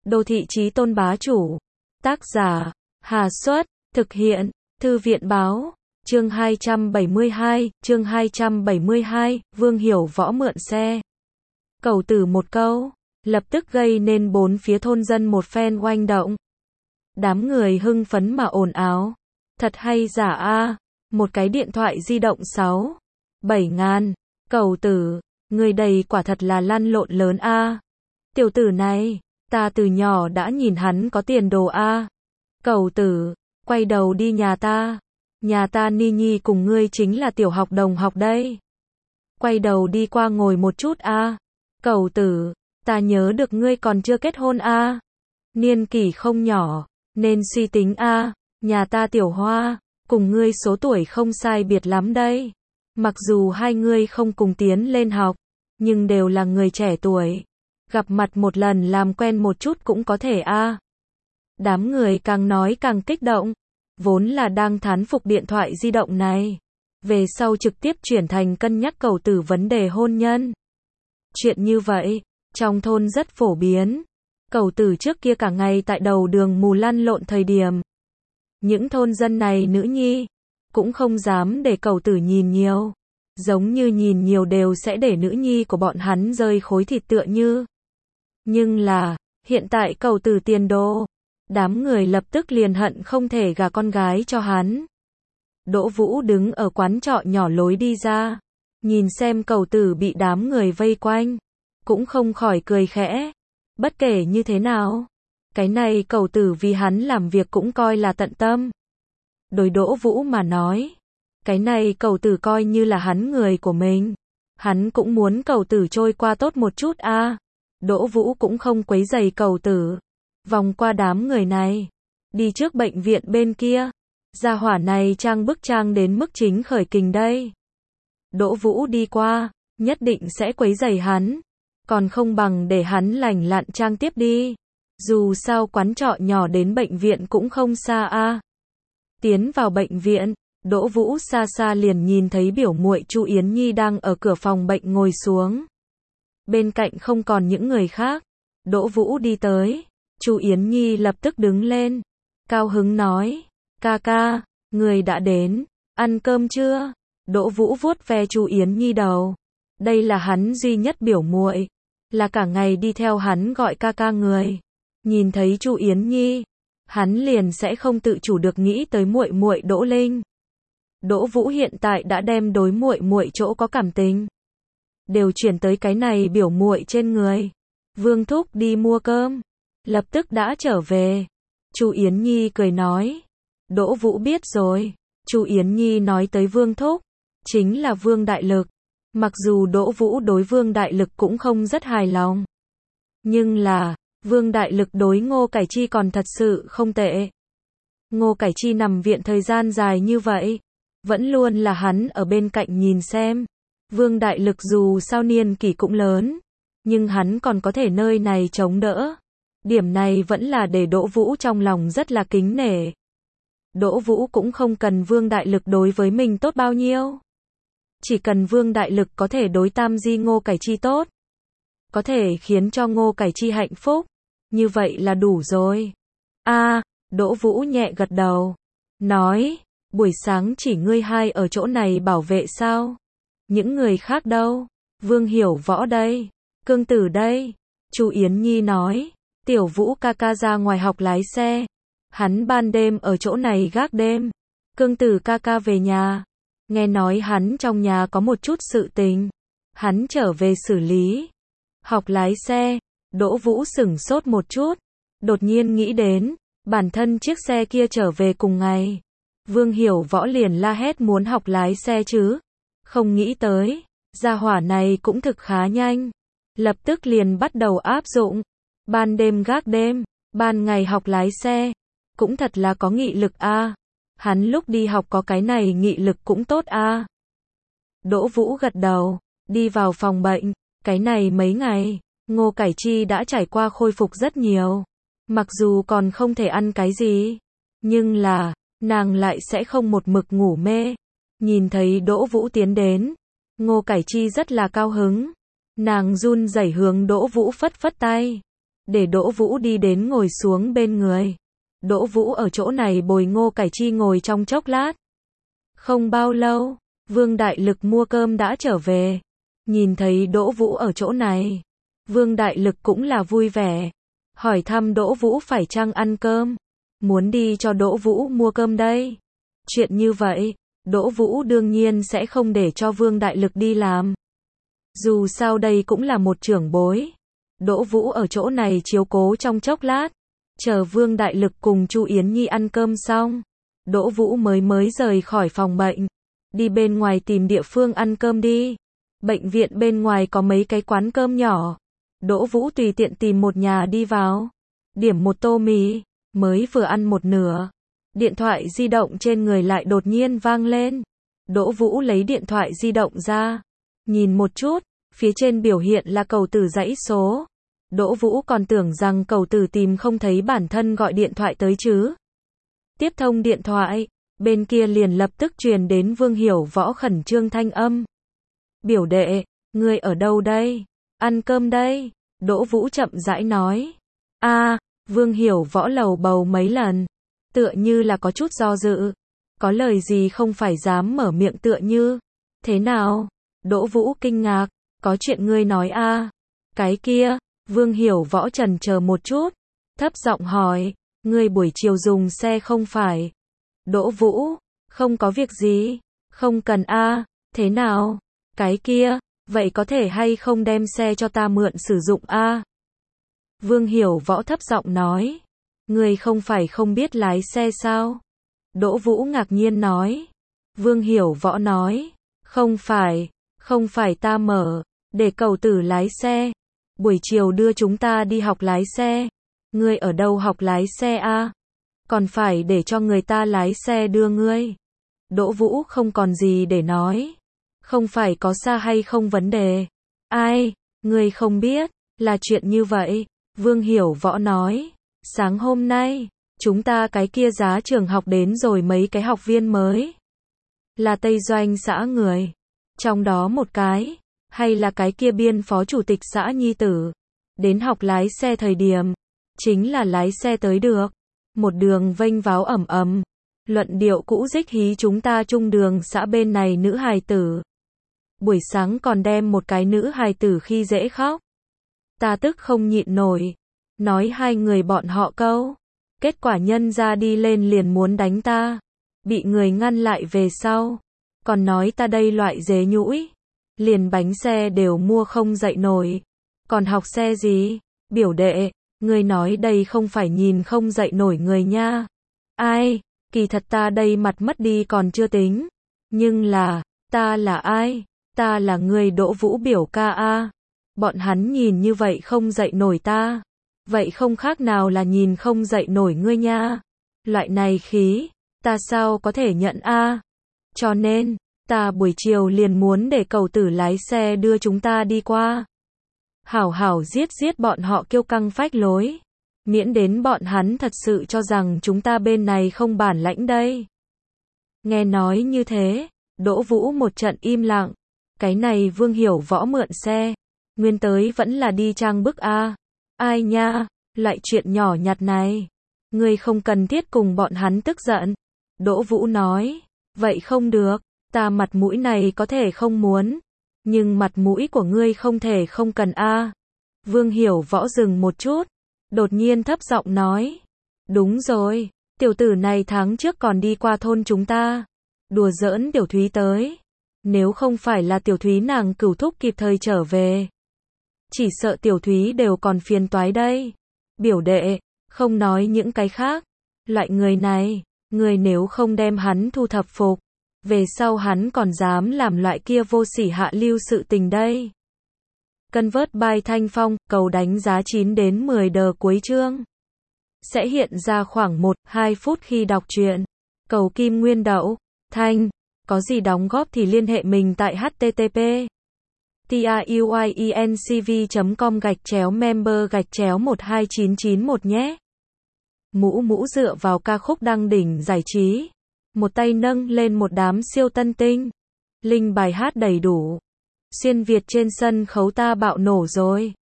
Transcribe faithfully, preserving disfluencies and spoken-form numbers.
Đô thị chí tôn bá chủ. Tác giả, Hà Xuất, thực hiện, Thư viện báo. Chương hai trăm bảy mươi hai, chương hai trăm bảy mươi hai, Vương Hiểu Võ mượn xe. Cầu tử một câu, lập tức gây nên bốn phía thôn dân một phen oanh động. Đám người hưng phấn mà ồn ào. Thật hay giả a, một cái điện thoại di động sáu, bảy ngàn, cầu tử, người đầy quả thật là lăn lộn lớn a. Tiểu tử này, ta từ nhỏ đã nhìn hắn có tiền đồ a. Cầu tử, quay đầu đi nhà ta. Nhà ta Ni Nhi cùng ngươi chính là tiểu học đồng học đây. Quay đầu đi qua ngồi một chút a. Cầu tử, ta nhớ được ngươi còn chưa kết hôn a. Niên kỷ không nhỏ, nên suy tính a. Nhà ta tiểu hoa, cùng ngươi số tuổi không sai biệt lắm đây. Mặc dù hai ngươi không cùng tiến lên học, nhưng đều là người trẻ tuổi. Gặp mặt một lần làm quen một chút cũng có thể a. Đám người càng nói càng kích động. Vốn là đang thán phục điện thoại di động này. Về sau trực tiếp chuyển thành cân nhắc cầu tử vấn đề hôn nhân. Chuyện như vậy, trong thôn rất phổ biến. Cầu tử trước kia cả ngày tại đầu đường mù lăn lộn thời điểm. Những thôn dân này nữ nhi, cũng không dám để cầu tử nhìn nhiều. Giống như nhìn nhiều đều sẽ để nữ nhi của bọn hắn rơi khối thịt tựa như. Nhưng là, hiện tại cầu tử tiền đồ. Đám người lập tức liền hận không thể gả con gái cho hắn. Đỗ Vũ đứng ở quán trọ nhỏ lối đi ra. Nhìn xem cầu tử bị đám người vây quanh. Cũng không khỏi cười khẽ. Bất kể như thế nào. Cái này cầu tử vì hắn làm việc cũng coi là tận tâm. Đối Đỗ Vũ mà nói. Cái này cầu tử coi như là hắn người của mình. Hắn cũng muốn cầu tử trôi qua tốt một chút a. À. Đỗ Vũ cũng không quấy rầy cầu tử. Vòng qua đám người này. Đi trước bệnh viện bên kia. Gia hỏa này trang bức trang đến mức chính khởi kình đây. Đỗ Vũ đi qua. Nhất định sẽ quấy rầy hắn. Còn không bằng để hắn lành lặn trang tiếp đi. Dù sao quán trọ nhỏ đến bệnh viện cũng không xa a. À. Tiến vào bệnh viện. Đỗ Vũ xa xa liền nhìn thấy biểu muội Chu Yến Nhi đang ở cửa phòng bệnh ngồi xuống. Bên cạnh không còn những người khác. Đỗ Vũ đi tới. Chu Yến Nhi lập tức đứng lên. Cao hứng nói. Ca ca, người đã đến. Ăn cơm chưa? Đỗ Vũ vuốt ve Chu Yến Nhi đầu. Đây là hắn duy nhất biểu muội. Là cả ngày đi theo hắn gọi ca ca người. Nhìn thấy Chu Yến Nhi. Hắn liền sẽ không tự chủ được nghĩ tới muội muội Đỗ Linh. Đỗ Vũ hiện tại đã đem đối muội muội chỗ có cảm tình. Đều chuyển tới cái này biểu muội trên người. Vương Thúc đi mua cơm. Lập tức đã trở về. Chu Yến Nhi cười nói. Đỗ Vũ biết rồi. Chu Yến Nhi nói tới Vương Thúc. Chính là Vương Đại Lực. Mặc dù Đỗ Vũ đối Vương Đại Lực cũng không rất hài lòng. Nhưng là, Vương Đại Lực đối Ngô Cải Chi còn thật sự không tệ. Ngô Cải Chi nằm viện thời gian dài như vậy. Vẫn luôn là hắn ở bên cạnh nhìn xem. Vương Đại Lực dù sao niên kỷ cũng lớn. Nhưng hắn còn có thể nơi này chống đỡ. Điểm này vẫn là để Đỗ Vũ trong lòng rất là kính nể. Đỗ Vũ cũng không cần Vương Đại Lực đối với mình tốt bao nhiêu. Chỉ cần Vương Đại Lực có thể đối Tam Di Ngô Cải Chi tốt. Có thể khiến cho Ngô Cải Chi hạnh phúc. Như vậy là đủ rồi. A, à, Đỗ Vũ nhẹ gật đầu. Nói, buổi sáng chỉ ngươi hai ở chỗ này bảo vệ sao? Những người khác đâu? Vương Hiểu Võ đây. Cương Tử đây. Chu Yến Nhi nói. Tiểu Vũ ca ca ra ngoài học lái xe. Hắn ban đêm ở chỗ này gác đêm. Cương Tử ca ca về nhà. Nghe nói hắn trong nhà có một chút sự tình. Hắn trở về xử lý. Học lái xe. Đỗ Vũ sửng sốt một chút. Đột nhiên nghĩ đến. Bản thân chiếc xe kia trở về cùng ngày. Vương Hiểu Võ liền la hét muốn học lái xe chứ. Không nghĩ tới. Gia hỏa này cũng thực khá nhanh. Lập tức liền bắt đầu áp dụng. Ban đêm gác đêm, ban ngày học lái xe, cũng thật là có nghị lực a. À. Hắn lúc đi học có cái này nghị lực cũng tốt a. À. Đỗ Vũ gật đầu, đi vào phòng bệnh, cái này mấy ngày, Ngô Cải Chi đã trải qua khôi phục rất nhiều. Mặc dù còn không thể ăn cái gì, nhưng là, nàng lại sẽ không một mực ngủ mê. Nhìn thấy Đỗ Vũ tiến đến, Ngô Cải Chi rất là cao hứng. Nàng run rẩy hướng Đỗ Vũ phất phất tay. để Đỗ Vũ đi đến ngồi xuống bên người. Đỗ Vũ ở chỗ này bồi Ngô Cải Chi ngồi trong chốc lát. Không bao lâu, Vương Đại Lực mua cơm đã trở về. Nhìn thấy Đỗ Vũ ở chỗ này, Vương Đại Lực cũng là vui vẻ. Hỏi thăm Đỗ Vũ phải chăng ăn cơm. Muốn đi cho Đỗ Vũ mua cơm đây. Chuyện như vậy, Đỗ Vũ đương nhiên sẽ không để cho Vương Đại Lực đi làm. Dù sao đây cũng là một trưởng bối. Đỗ Vũ ở chỗ này chiếu cố trong chốc lát. Chờ Vương Đại Lực cùng Chu Yến Nhi ăn cơm xong, Đỗ Vũ mới mới rời khỏi phòng bệnh. Đi bên ngoài tìm địa phương ăn cơm đi. Bệnh viện bên ngoài có mấy cái quán cơm nhỏ. Đỗ Vũ tùy tiện tìm một nhà đi vào. Điểm một tô mì, mới vừa ăn một nửa. Điện thoại di động trên người lại đột nhiên vang lên. Đỗ Vũ lấy điện thoại di động ra. Nhìn một chút, phía trên biểu hiện là cầu tử dãy số. Đỗ Vũ còn tưởng rằng cầu tử tìm không thấy bản thân gọi điện thoại tới chứ. Tiếp thông điện thoại, bên kia liền lập tức truyền đến Vương Hiểu Võ khẩn trương thanh âm. Biểu đệ, ngươi ở đâu đây? Ăn cơm đây. Đỗ Vũ chậm rãi nói. A, à, Vương Hiểu Võ lầu bầu mấy lần. Tựa như là có chút do dự. Có lời gì không phải dám mở miệng tựa như. Thế nào? Đỗ Vũ kinh ngạc. Có chuyện ngươi nói a? À? Cái kia, Vương Hiểu Võ chần chờ một chút. Thấp giọng hỏi. Ngươi buổi chiều dùng xe không phải? Đỗ Vũ. Không có việc gì. Không cần a. À? Thế nào? Cái kia, vậy có thể hay không đem xe cho ta mượn sử dụng a? À? Vương Hiểu Võ thấp giọng nói. Ngươi không phải không biết lái xe sao? Đỗ Vũ ngạc nhiên nói. Vương Hiểu Võ nói. Không phải, không phải ta mở, để cầu tử lái xe. Buổi chiều đưa chúng ta đi học lái xe. Ngươi ở đâu học lái xe a? À? Còn phải để cho người ta lái xe đưa ngươi. Đỗ Vũ không còn gì để nói. Không phải có xa hay không vấn đề. Ai, ngươi không biết, là chuyện như vậy. Vương Hiểu Võ nói. Sáng hôm nay, chúng ta cái kia giá trường học đến rồi mấy cái học viên mới. Là Tây Doanh xã người. Trong đó một cái, hay là cái kia biên phó chủ tịch xã nhi tử. Đến học lái xe thời điểm, chính là lái xe tới được. Một đường vênh váo ẩm ẩm. Luận điệu cũ dích hí chúng ta trung đường xã bên này nữ hài tử. Buổi sáng còn đem một cái nữ hài tử khi dễ khóc. Ta tức không nhịn nổi. Nói hai người bọn họ câu. Kết quả nhân ra đi lên liền muốn đánh ta. Bị người ngăn lại về sau. Còn nói ta đây loại dế nhũi. Liền bánh xe đều mua không dậy nổi. Còn học xe gì? Biểu đệ, người nói đây không phải nhìn không dậy nổi người nha. Ai? Kỳ thật ta đây mặt mất đi còn chưa tính. Nhưng là, ta là ai? Ta là người Đỗ Vũ biểu ca a. Bọn hắn nhìn như vậy không dậy nổi ta. Vậy không khác nào là nhìn không dậy nổi ngươi nha. Loại này khí, ta sao có thể nhận a? Cho nên, ta buổi chiều liền muốn để cầu tử lái xe đưa chúng ta đi qua. Hảo hảo giết giết bọn họ kiêu căng phách lối. Miễn đến bọn hắn thật sự cho rằng chúng ta bên này không bản lãnh đây. Nghe nói như thế, Đỗ Vũ một trận im lặng. Cái này Vương Hiểu Võ mượn xe. Nguyên tới vẫn là đi trang bức a. Ai nha, lại chuyện nhỏ nhặt này. Ngươi không cần thiết cùng bọn hắn tức giận. Đỗ Vũ nói. Vậy không được, ta mặt mũi này có thể không muốn. Nhưng mặt mũi của ngươi không thể không cần a. Vương Hiểu Võ dừng một chút. Đột nhiên thấp giọng nói. Đúng rồi, tiểu tử này tháng trước còn đi qua thôn chúng ta. Đùa giỡn Tiểu Thúy tới. Nếu không phải là Tiểu Thúy nàng cửu thúc kịp thời trở về. Chỉ sợ Tiểu Thúy đều còn phiền toái đây. Biểu đệ, không nói những cái khác. Loại người này, người nếu không đem hắn thu thập phục. Về sau hắn còn dám làm loại kia vô sỉ hạ lưu sự tình đây. Convert by Thanh Phong, cầu đánh giá chín đến mười đờ cuối chương. Sẽ hiện ra khoảng một đến hai phút khi đọc truyện. Cầu Kim Nguyên Đậu, Thanh, có gì đóng góp thì liên hệ mình tại http truyencv chấm com gạch chéo member gạch chéo một hai chín chín một nhé. Mũ mũ dựa vào ca khúc đăng đỉnh giải trí. Một tay nâng lên một đám siêu tân tinh. Linh bài hát đầy đủ. Xuyên Việt trên sân khấu ta bạo nổ rồi.